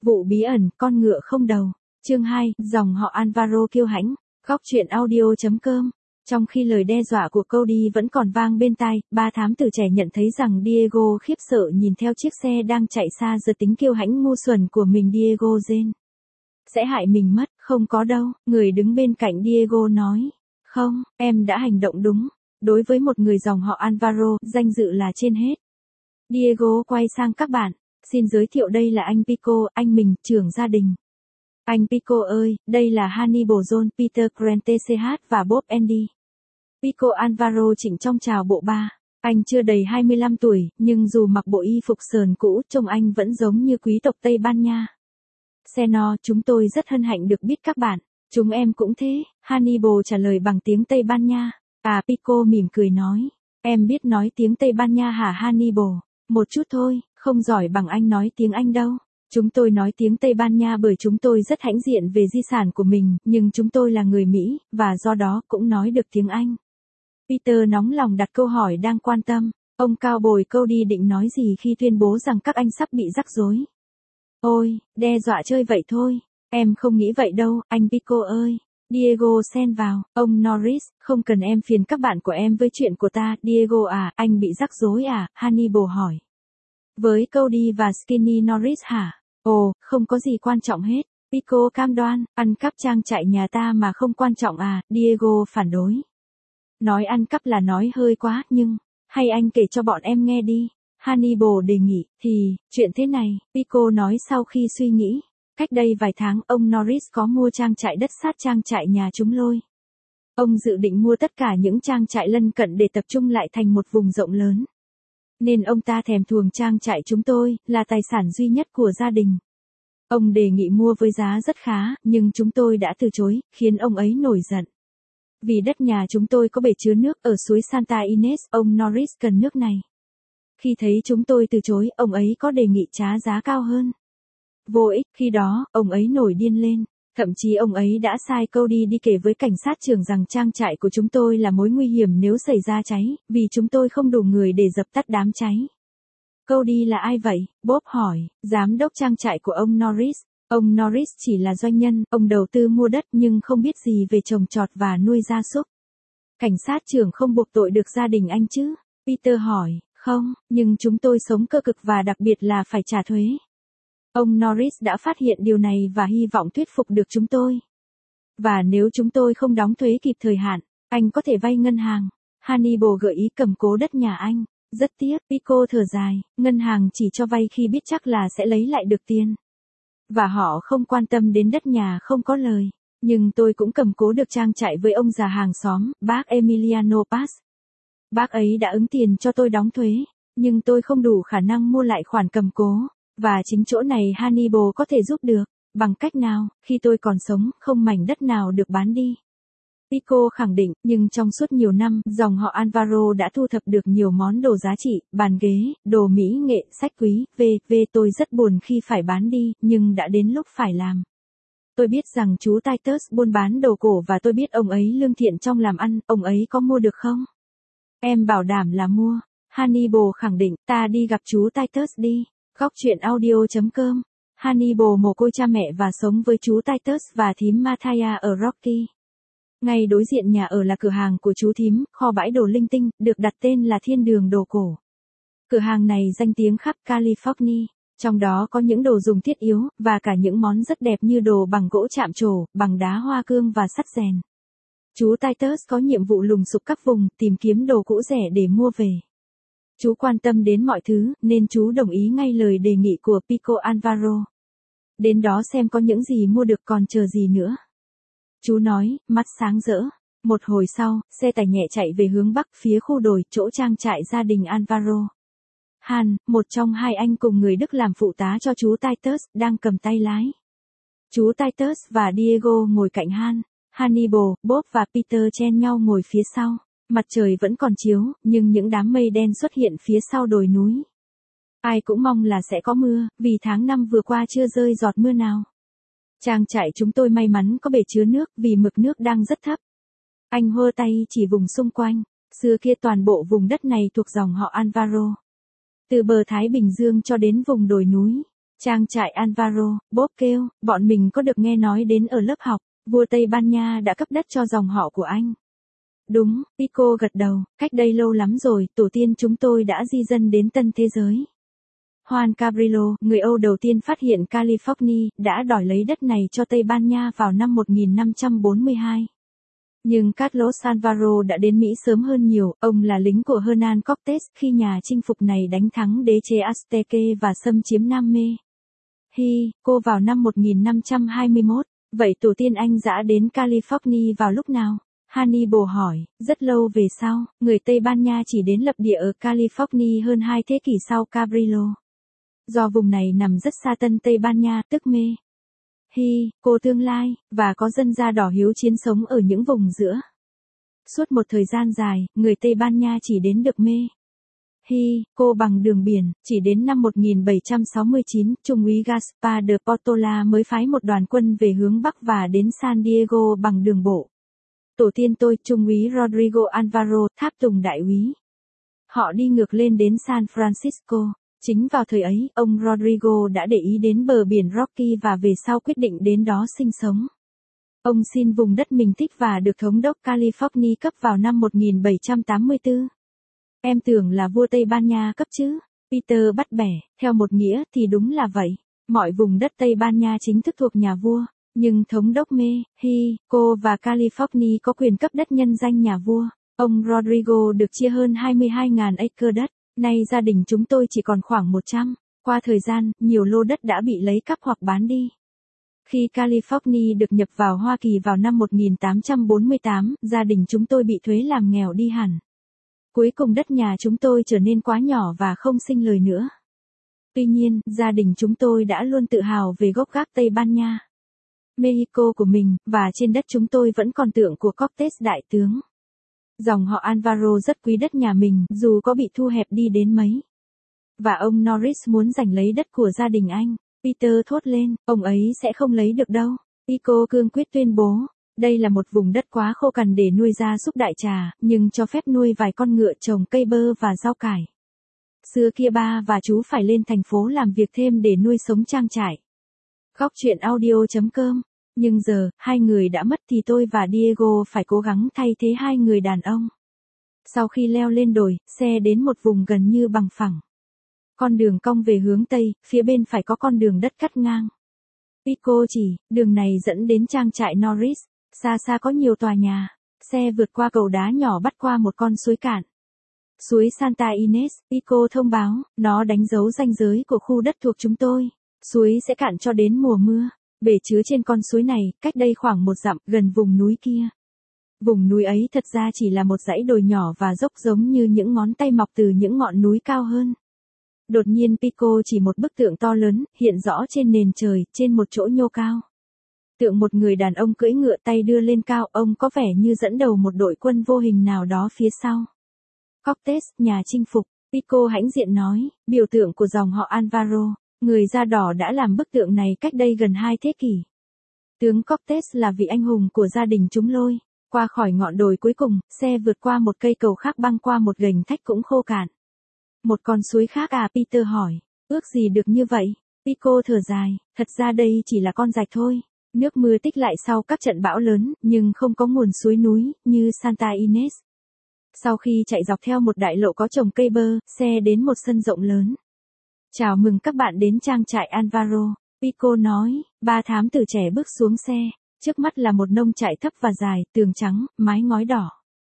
Vụ bí ẩn, con ngựa không đầu. Chương 2, dòng họ Alvaro kiêu hãnh. Góc truyện audio.com. Trong khi lời đe dọa của Cody vẫn còn vang bên tai, ba thám tử trẻ nhận thấy rằng Diego khiếp sợ nhìn theo chiếc xe đang chạy xa giờ tính kiêu hãnh ngu xuẩn của mình. Diego rên. Sẽ hại mình mất, không có đâu, người đứng bên cạnh Diego nói. Không, em đã hành động đúng. Đối với một người dòng họ Alvaro, danh dự là trên hết. Diego quay sang các bạn. Xin giới thiệu đây là anh Pico, anh mình, trưởng gia đình. Anh Pico ơi, đây là Hannibal John, Peter Grant CH và Bob Andy. Pico Alvaro chỉnh trong chào bộ ba. Anh chưa đầy 25 tuổi, nhưng dù mặc bộ y phục sờn cũ, trông anh vẫn giống như quý tộc Tây Ban Nha. Seno, chúng tôi rất hân hạnh được biết các bạn. Chúng em cũng thế, Hannibal trả lời bằng tiếng Tây Ban Nha. À, Pico mỉm cười nói. Em biết nói tiếng Tây Ban Nha hả Hannibal? Một chút thôi, không giỏi bằng anh nói tiếng Anh đâu. Chúng tôi nói tiếng Tây Ban Nha bởi chúng tôi rất hãnh diện về di sản của mình, nhưng chúng tôi là người Mỹ, và do đó cũng nói được tiếng Anh. Peter nóng lòng đặt câu hỏi đang quan tâm. Ông cao bồi Cody định nói gì khi tuyên bố rằng các anh sắp bị rắc rối. Ôi, đe dọa chơi vậy thôi. Em không nghĩ vậy đâu, anh Pico ơi. Diego xen vào. Ông Norris, không cần em phiền các bạn của em với chuyện của ta. Diego à, anh bị rắc rối à? Hannibal hỏi. Với Cody và Skinny Norris hả? Ồ, không có gì quan trọng hết. Pico cam đoan, ăn cắp trang trại nhà ta mà không quan trọng à? Diego phản đối. Nói ăn cắp là nói hơi quá, nhưng, hay anh kể cho bọn em nghe đi. Hannibal đề nghị, chuyện thế này, Pico nói sau khi suy nghĩ. Cách đây vài tháng, ông Norris có mua trang trại đất sát trang trại nhà chúng Lôi. Ông dự định mua tất cả những trang trại lân cận để tập trung lại thành một vùng rộng lớn. Nên ông ta thèm thuồng trang trại chúng tôi, là tài sản duy nhất của gia đình. Ông đề nghị mua với giá rất khá, nhưng chúng tôi đã từ chối, khiến ông ấy nổi giận. Vì đất nhà chúng tôi có bể chứa nước ở suối Santa Ines, ông Norris cần nước này. Khi thấy chúng tôi từ chối, ông ấy có đề nghị trả giá cao hơn. Vô ích, khi đó, ông ấy nổi điên lên. Thậm chí ông ấy đã sai Cody đi kể với cảnh sát trưởng rằng trang trại của chúng tôi là mối nguy hiểm nếu xảy ra cháy, vì chúng tôi không đủ người để dập tắt đám cháy. Cody là ai vậy? Bob hỏi, giám đốc trang trại của ông Norris. Ông Norris chỉ là doanh nhân, ông đầu tư mua đất nhưng không biết gì về trồng trọt và nuôi gia súc. Cảnh sát trưởng không buộc tội được gia đình anh chứ? Peter hỏi, không, nhưng chúng tôi sống cơ cực và đặc biệt là phải trả thuế. Ông Norris đã phát hiện điều này và hy vọng thuyết phục được chúng tôi. Và nếu chúng tôi không đóng thuế kịp thời hạn, anh có thể vay ngân hàng. Hannibal gợi ý cầm cố đất nhà anh. Rất tiếc, Pico thở dài, ngân hàng chỉ cho vay khi biết chắc là sẽ lấy lại được tiền. Và họ không quan tâm đến đất nhà không có lời. Nhưng tôi cũng cầm cố được trang trại với ông già hàng xóm, bác Emiliano Paz. Bác ấy đã ứng tiền cho tôi đóng thuế, nhưng tôi không đủ khả năng mua lại khoản cầm cố. Và chính chỗ này Hannibal có thể giúp được. Bằng cách nào, khi tôi còn sống, không mảnh đất nào được bán đi. Pico khẳng định, nhưng trong suốt nhiều năm, dòng họ Alvaro đã thu thập được nhiều món đồ giá trị, bàn ghế, đồ mỹ nghệ, sách quý, tôi rất buồn khi phải bán đi, nhưng đã đến lúc phải làm. Tôi biết rằng chú Titus buôn bán đồ cổ và tôi biết ông ấy lương thiện trong làm ăn, ông ấy có mua được không? Em bảo đảm là mua. Hannibal khẳng định, ta đi gặp chú Titus đi. Góc truyện audio.com. Hannibal mồ côi cha mẹ và sống với chú Titus và thím Mataya ở Rocky. Ngay đối diện nhà ở là cửa hàng của chú thím, kho bãi đồ linh tinh, được đặt tên là Thiên Đường Đồ Cổ. Cửa hàng này danh tiếng khắp California, trong đó có những đồ dùng thiết yếu, và cả những món rất đẹp như đồ bằng gỗ chạm trổ, bằng đá hoa cương và sắt rèn. Chú Titus có nhiệm vụ lùng sục các vùng, tìm kiếm đồ cũ rẻ để mua về. Chú quan tâm đến mọi thứ, nên chú đồng ý ngay lời đề nghị của Pico Alvaro. Đến đó xem có những gì mua được còn chờ gì nữa. Chú nói, mắt sáng rỡ. Một hồi sau, xe tải nhẹ chạy về hướng bắc phía khu đồi, chỗ trang trại gia đình Alvaro. Han, một trong hai anh cùng người Đức làm phụ tá cho chú Titus, đang cầm tay lái. Chú Titus và Diego ngồi cạnh Han. Hannibal, Bob và Peter chen nhau ngồi phía sau. Mặt trời vẫn còn chiếu, nhưng những đám mây đen xuất hiện phía sau đồi núi. Ai cũng mong là sẽ có mưa, vì tháng 5 vừa qua chưa rơi giọt mưa nào. Trang trại chúng tôi may mắn có bể chứa nước vì mực nước đang rất thấp. Anh hơ tay chỉ vùng xung quanh. Xưa kia toàn bộ vùng đất này thuộc dòng họ Alvaro. Từ bờ Thái Bình Dương cho đến vùng đồi núi. Trang trại Alvaro, Bob kêu, bọn mình có được nghe nói đến ở lớp học, vua Tây Ban Nha đã cấp đất cho dòng họ của anh. Đúng, Pico gật đầu, cách đây lâu lắm rồi, tổ tiên chúng tôi đã di dân đến tân thế giới. Juan Cabrillo, người Âu đầu tiên phát hiện California, đã đòi lấy đất này cho Tây Ban Nha vào năm 1542. Nhưng Carlos Alvaro đã đến Mỹ sớm hơn nhiều, ông là lính của Hernán Cortés khi nhà chinh phục này đánh thắng đế chế Azteque và xâm chiếm Nam Mexico vào năm 1521. Vậy tổ tiên anh dã đến California vào lúc nào? Hannibal hỏi, rất lâu về sau, người Tây Ban Nha chỉ đến lập địa ở California hơn 2 thế kỷ sau Cabrillo. Do vùng này nằm rất xa Tân Tây Ban Nha, tức Mexico tương lai, và có dân da đỏ hiếu chiến sống ở những vùng giữa. Suốt một thời gian dài, người Tây Ban Nha chỉ đến được Mexico bằng đường biển, chỉ đến năm 1769, Trung úy Gaspar de Portola mới phái một đoàn quân về hướng Bắc và đến San Diego bằng đường bộ. Tổ tiên tôi, Trung úy Rodrigo Alvaro, tháp tùng đại úy. Họ đi ngược lên đến San Francisco. Chính vào thời ấy, ông Rodrigo đã để ý đến bờ biển Rocky và về sau quyết định đến đó sinh sống. Ông xin vùng đất mình thích và được thống đốc California cấp vào năm 1784. Em tưởng là vua Tây Ban Nha cấp chứ? Peter bắt bẻ, theo một nghĩa thì đúng là vậy. Mọi vùng đất Tây Ban Nha chính thức thuộc nhà vua, nhưng thống đốc Mexico và California có quyền cấp đất nhân danh nhà vua. Ông Rodrigo được chia hơn 22.000 acre đất. Nay gia đình chúng tôi chỉ còn khoảng 100. Qua thời gian, nhiều lô đất đã bị lấy cắp hoặc bán đi. Khi California được nhập vào Hoa Kỳ vào năm 1848, gia đình chúng tôi bị thuế làm nghèo đi hẳn. Cuối cùng đất nhà chúng tôi trở nên quá nhỏ và không sinh lời nữa. Tuy nhiên, gia đình chúng tôi đã luôn tự hào về gốc gác Tây Ban Nha, Mexico của mình, và trên đất chúng tôi vẫn còn tượng của Cortés đại tướng. Dòng họ Alvaro rất quý đất nhà mình, dù có bị thu hẹp đi đến mấy. Và ông Norris muốn giành lấy đất của gia đình anh. Peter thốt lên, ông ấy sẽ không lấy được đâu. Pico cương quyết tuyên bố, đây là một vùng đất quá khô cằn để nuôi gia súc đại trà, nhưng cho phép nuôi vài con ngựa, trồng cây bơ và rau cải. Xưa kia ba và chú phải lên thành phố làm việc thêm để nuôi sống trang trại. Góc truyện audio.com. Nhưng giờ, hai người đã mất thì tôi và Diego phải cố gắng thay thế hai người đàn ông. Sau khi leo lên đồi, xe đến một vùng gần như bằng phẳng. Con đường cong về hướng Tây, phía bên phải có con đường đất cắt ngang. Pico chỉ, đường này dẫn đến trang trại Norris, xa xa có nhiều tòa nhà. Xe vượt qua cầu đá nhỏ bắt qua một con suối cạn. Suối Santa Ines, Pico thông báo, nó đánh dấu ranh giới của khu đất thuộc chúng tôi. Suối sẽ cạn cho đến mùa mưa. Bể chứa trên con suối này, cách đây khoảng 1 dặm, gần vùng núi kia. Vùng núi ấy thật ra chỉ là một dãy đồi nhỏ và dốc giống như những ngón tay mọc từ những ngọn núi cao hơn. Đột nhiên Pico chỉ một bức tượng to lớn, hiện rõ trên nền trời, trên một chỗ nhô cao. Tượng một người đàn ông cưỡi ngựa tay đưa lên cao, ông có vẻ như dẫn đầu một đội quân vô hình nào đó phía sau. Cortés, nhà chinh phục, Pico hãnh diện nói, biểu tượng của dòng họ Alvaro. Người da đỏ đã làm bức tượng này cách đây gần 2 thế kỷ. Tướng Cortés là vị anh hùng của gia đình chúng lôi. Qua khỏi ngọn đồi cuối cùng, xe vượt qua một cây cầu khác băng qua một gành thách cũng khô cạn. Một con suối khác à? Peter hỏi. Ước gì được như vậy? Pico thở dài, thật ra đây chỉ là con rạch thôi. Nước mưa tích lại sau các trận bão lớn, nhưng không có nguồn suối núi, như Santa Ines. Sau khi chạy dọc theo một đại lộ có trồng cây bơ, xe đến một sân rộng lớn. Chào mừng các bạn đến trang trại Alvaro, Pico nói. 3 thám tử trẻ bước xuống xe. Trước mắt là một nông trại thấp và dài, tường trắng, mái ngói đỏ.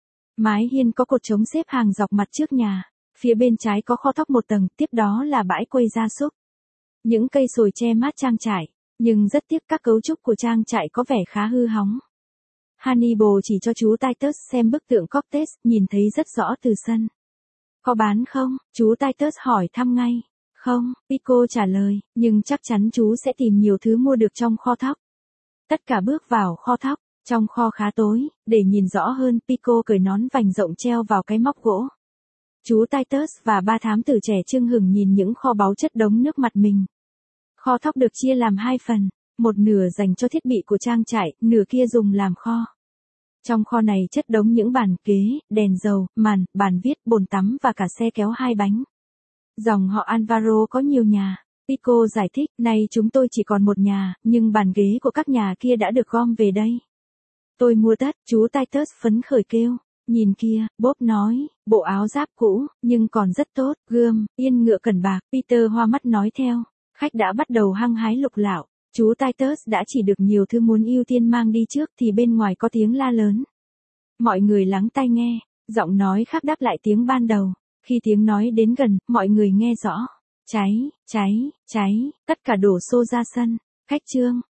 Mái hiên có cột trống xếp hàng dọc mặt trước nhà. Phía bên trái có kho thóc 1 tầng, tiếp đó là bãi quây gia súc. Những cây sồi che mát trang trại, nhưng rất tiếc các cấu trúc của trang trại có vẻ khá hư hỏng. Hannibal chỉ cho chú Titus xem bức tượng Cortés, nhìn thấy rất rõ từ sân. Có bán không? Chú Titus hỏi thăm ngay. Không, Pico trả lời, nhưng chắc chắn chú sẽ tìm nhiều thứ mua được trong kho thóc. Tất cả bước vào kho thóc, trong kho khá tối, để nhìn rõ hơn Pico cởi nón vành rộng treo vào cái móc gỗ. Chú Titus và 3 thám tử trẻ chưng hửng nhìn những kho báu chất đống nước mặt mình. Kho thóc được chia làm 2 phần, một nửa dành cho thiết bị của trang trại, nửa kia dùng làm kho. Trong kho này chất đống những bàn ghế, đèn dầu, màn, bàn viết, bồn tắm và cả xe kéo 2 bánh. Dòng họ Alvaro có nhiều nhà. Pico giải thích, nay chúng tôi chỉ còn một nhà, nhưng bàn ghế của các nhà kia đã được gom về đây. Tôi mua tất, chú Titus phấn khởi kêu. Nhìn kia, Bob nói, bộ áo giáp cũ, nhưng còn rất tốt, gươm, yên ngựa cẩn bạc, Peter hoa mắt nói theo. Khách đã bắt đầu hăng hái lục lạo, chú Titus đã chỉ được nhiều thứ muốn ưu tiên mang đi trước thì bên ngoài có tiếng la lớn. Mọi người lắng tai nghe, giọng nói khác đáp lại tiếng ban đầu, khi tiếng nói đến gần, mọi người nghe rõ. Cháy, cháy, cháy, tất cả đổ xô ra sân, khách Trương,